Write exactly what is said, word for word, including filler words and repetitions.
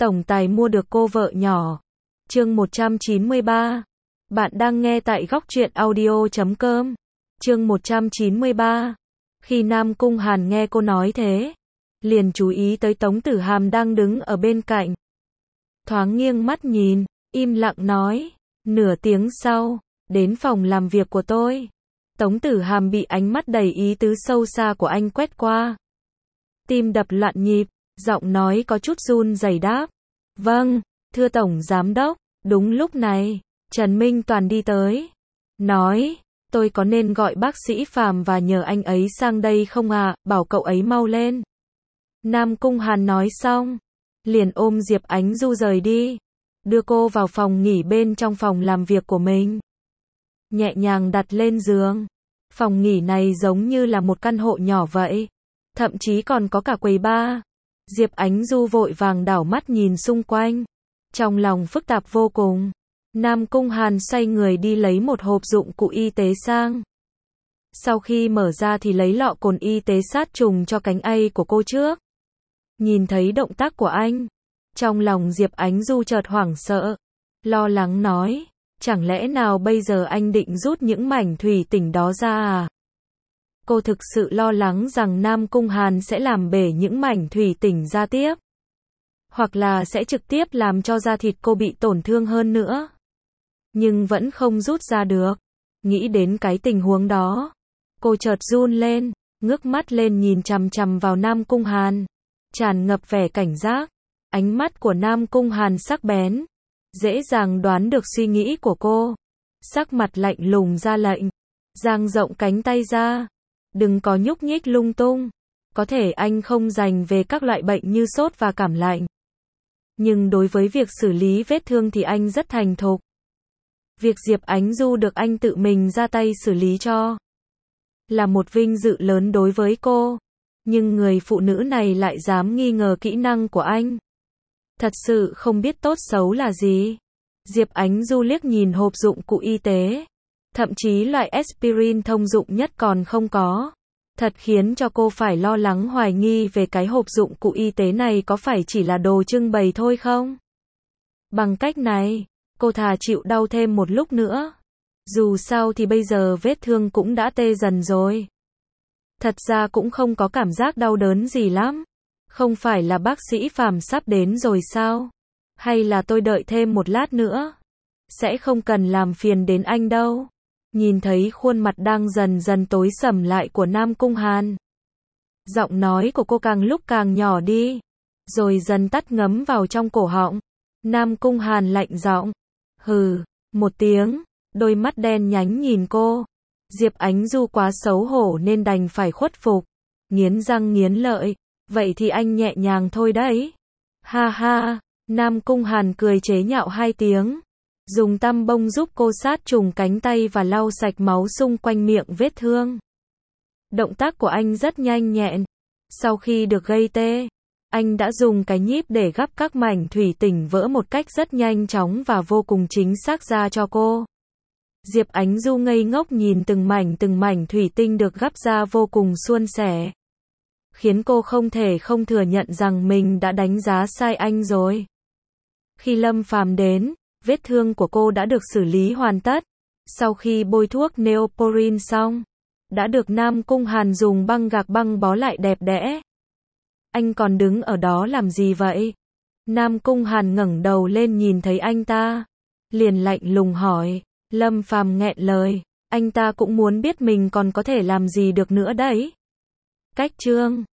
tổng tài mua được cô vợ nhỏ. Chương một trăm chín mươi ba. Bạn đang nghe tại góc truyện audio chấm com. Chương một trăm chín mươi ba. Khi Nam Cung Hàn nghe cô nói thế, liền chú ý tới Tống Tử Hàm đang đứng ở bên cạnh. Thoáng nghiêng mắt nhìn, im lặng nói. Nửa tiếng sau, đến phòng làm việc của tôi. Tống Tử Hàm bị ánh mắt đầy ý tứ sâu xa của anh quét qua. Tim đập loạn nhịp, giọng nói có chút run rẩy đáp. Vâng, thưa Tổng Giám Đốc. Đúng lúc này, Trần Minh Toàn đi tới. Nói, tôi có nên gọi bác sĩ Phàm và nhờ anh ấy sang đây không à, bảo cậu ấy mau lên. Nam Cung Hàn nói xong, liền ôm Diệp Ánh Du rời đi, đưa cô vào phòng nghỉ bên trong phòng làm việc của mình. Nhẹ nhàng đặt lên giường. Phòng nghỉ này giống như là một căn hộ nhỏ vậy, thậm chí còn có cả quầy bar. Diệp Ánh Du vội vàng đảo mắt nhìn xung quanh, trong lòng phức tạp vô cùng. Nam Cung Hàn xoay người đi lấy một hộp dụng cụ y tế sang. Sau khi mở ra thì lấy lọ cồn y tế sát trùng cho cánh A của cô trước. Nhìn thấy động tác của anh, trong lòng Diệp Ánh Du chợt hoảng sợ, lo lắng nói, chẳng lẽ nào bây giờ anh định rút những mảnh thủy tinh đó ra à? Cô thực sự lo lắng rằng Nam Cung Hàn sẽ làm bể những mảnh thủy tinh ra tiếp, hoặc là sẽ trực tiếp làm cho da thịt cô bị tổn thương hơn nữa. Nhưng vẫn không rút ra được. Nghĩ đến cái tình huống đó, cô chợt run lên, ngước mắt lên nhìn chằm chằm vào Nam Cung Hàn, tràn ngập vẻ cảnh giác. Ánh mắt của Nam Cung Hàn sắc bén, dễ dàng đoán được suy nghĩ của cô. Sắc mặt lạnh lùng ra lệnh, dang rộng cánh tay ra, đừng có nhúc nhích lung tung. Có thể anh không dành về các loại bệnh như sốt và cảm lạnh, nhưng đối với việc xử lý vết thương thì anh rất thành thục. Việc Diệp Ánh Du được anh tự mình ra tay xử lý cho, là một vinh dự lớn đối với cô. Nhưng người phụ nữ này lại dám nghi ngờ kỹ năng của anh, thật sự không biết tốt xấu là gì. Diệp Ánh Du liếc nhìn hộp dụng cụ y tế, thậm chí loại aspirin thông dụng nhất còn không có. Thật khiến cho cô phải lo lắng hoài nghi về cái hộp dụng cụ y tế này có phải chỉ là đồ trưng bày thôi không? Bằng cách này, cô thà chịu đau thêm một lúc nữa. Dù sao thì bây giờ vết thương cũng đã tê dần rồi. Thật ra cũng không có cảm giác đau đớn gì lắm. Không phải là bác sĩ Phàm sắp đến rồi sao? Hay là tôi đợi thêm một lát nữa? Sẽ không cần làm phiền đến anh đâu. Nhìn thấy khuôn mặt đang dần dần tối sầm lại của Nam Cung Hàn, giọng nói của cô càng lúc càng nhỏ đi, rồi dần tắt ngấm vào trong cổ họng. Nam Cung Hàn lạnh giọng, hừ, một tiếng, đôi mắt đen nhánh nhìn cô. Diệp Ánh Du quá xấu hổ nên đành phải khuất phục, nghiến răng nghiến lợi, vậy thì anh nhẹ nhàng thôi đấy. Ha ha, Nam Cung Hàn cười chế nhạo hai tiếng, dùng tăm bông giúp cô sát trùng cánh tay và lau sạch máu xung quanh miệng vết thương. Động tác của anh rất nhanh nhẹn. Sau khi được gây tê, anh đã dùng cái nhíp để gắp các mảnh thủy tinh vỡ một cách rất nhanh chóng và vô cùng chính xác ra cho cô. Diệp Ánh Du ngây ngốc nhìn từng mảnh từng mảnh thủy tinh được gắp ra vô cùng suôn sẻ, khiến cô không thể không thừa nhận rằng mình đã đánh giá sai anh rồi. Khi Lâm Phàm đến, vết thương của cô đã được xử lý hoàn tất. Sau khi bôi thuốc Neosporin xong, đã được Nam Cung Hàn dùng băng gạc băng bó lại đẹp đẽ. Anh còn đứng ở đó làm gì vậy? Nam Cung Hàn ngẩng đầu lên nhìn thấy anh ta, liền lạnh lùng hỏi. Lâm Phàm nghẹn lời, anh ta cũng muốn biết mình còn có thể làm gì được nữa đấy. Cách chương